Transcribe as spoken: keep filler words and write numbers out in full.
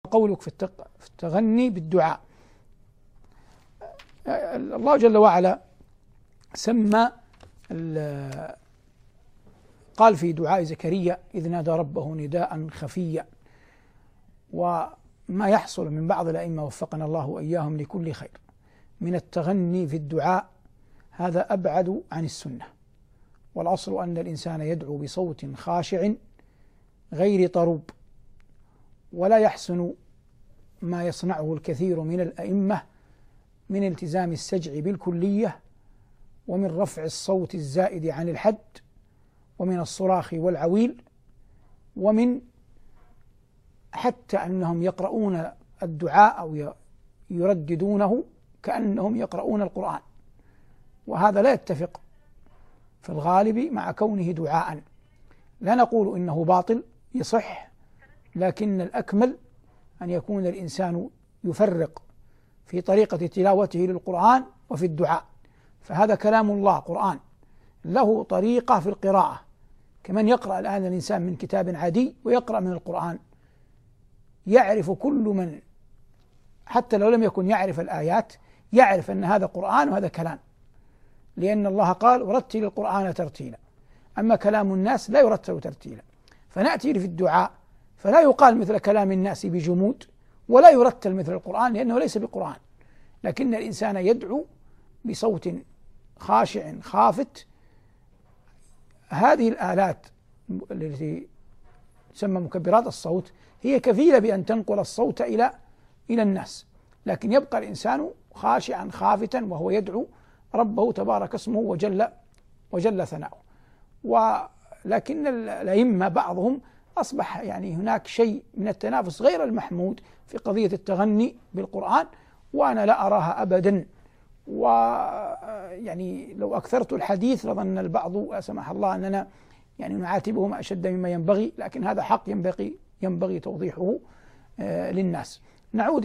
قولك في التغني بالدعاء. الله جل وعلا سمى قال في دعاء زكريا إذ نادى ربه نداء خفيا، وما يحصل من بعض الأئمة وفقنا الله وإياهم لكل خير من التغني في الدعاء هذا أبعد عن السنة، والأصل أن الإنسان يدعو بصوت خاشع غير طروب. ولا يحسن ما يصنعه الكثير من الأئمة من التزام السجع بالكلية، ومن رفع الصوت الزائد عن الحد، ومن الصراخ والعويل، ومن حتى أنهم يقرؤون الدعاء أو يرددونه كأنهم يقرؤون القرآن، وهذا لا يتفق في الغالب مع كونه دعاء. لا نقول إنه باطل يصح، لكن الأكمل أن يكون الإنسان يفرق في طريقة تلاوته للقرآن وفي الدعاء، فهذا كلام الله قرآن له طريقة في القراءة، كمن يقرأ الآن الإنسان من كتاب عادي ويقرأ من القرآن، يعرف كل من حتى لو لم يكن يعرف الآيات يعرف أن هذا قرآن وهذا كلام، لأن الله قال ورتل القرآن ترتيلا. أما كلام الناس لا يرتل ترتيلا، فنأتي في الدعاء فلا يقال مثل كلام الناس بجمود، ولا يرتل مثل القرآن لأنه ليس بقرآن، لكن الإنسان يدعو بصوت خاشع خافت. هذه الآلات التي تسمى مكبرات الصوت هي كفيلة بأن تنقل الصوت إلى إلى الناس، لكن يبقى الإنسان خاشعا خافتا وهو يدعو ربه تبارك اسمه وجل وجل ثناؤه. ولكن الأئمة بعضهم أصبح يعني هناك شيء من التنافس غير المحمود في قضية التغني بالقرآن، وأنا لا أراها أبدا. ويعني لو أكثرت الحديث لظن البعض سمح الله أننا يعني نعاتبهم أشد مما ينبغي، لكن هذا حق ينبغي ينبغي توضيحه للناس. نعود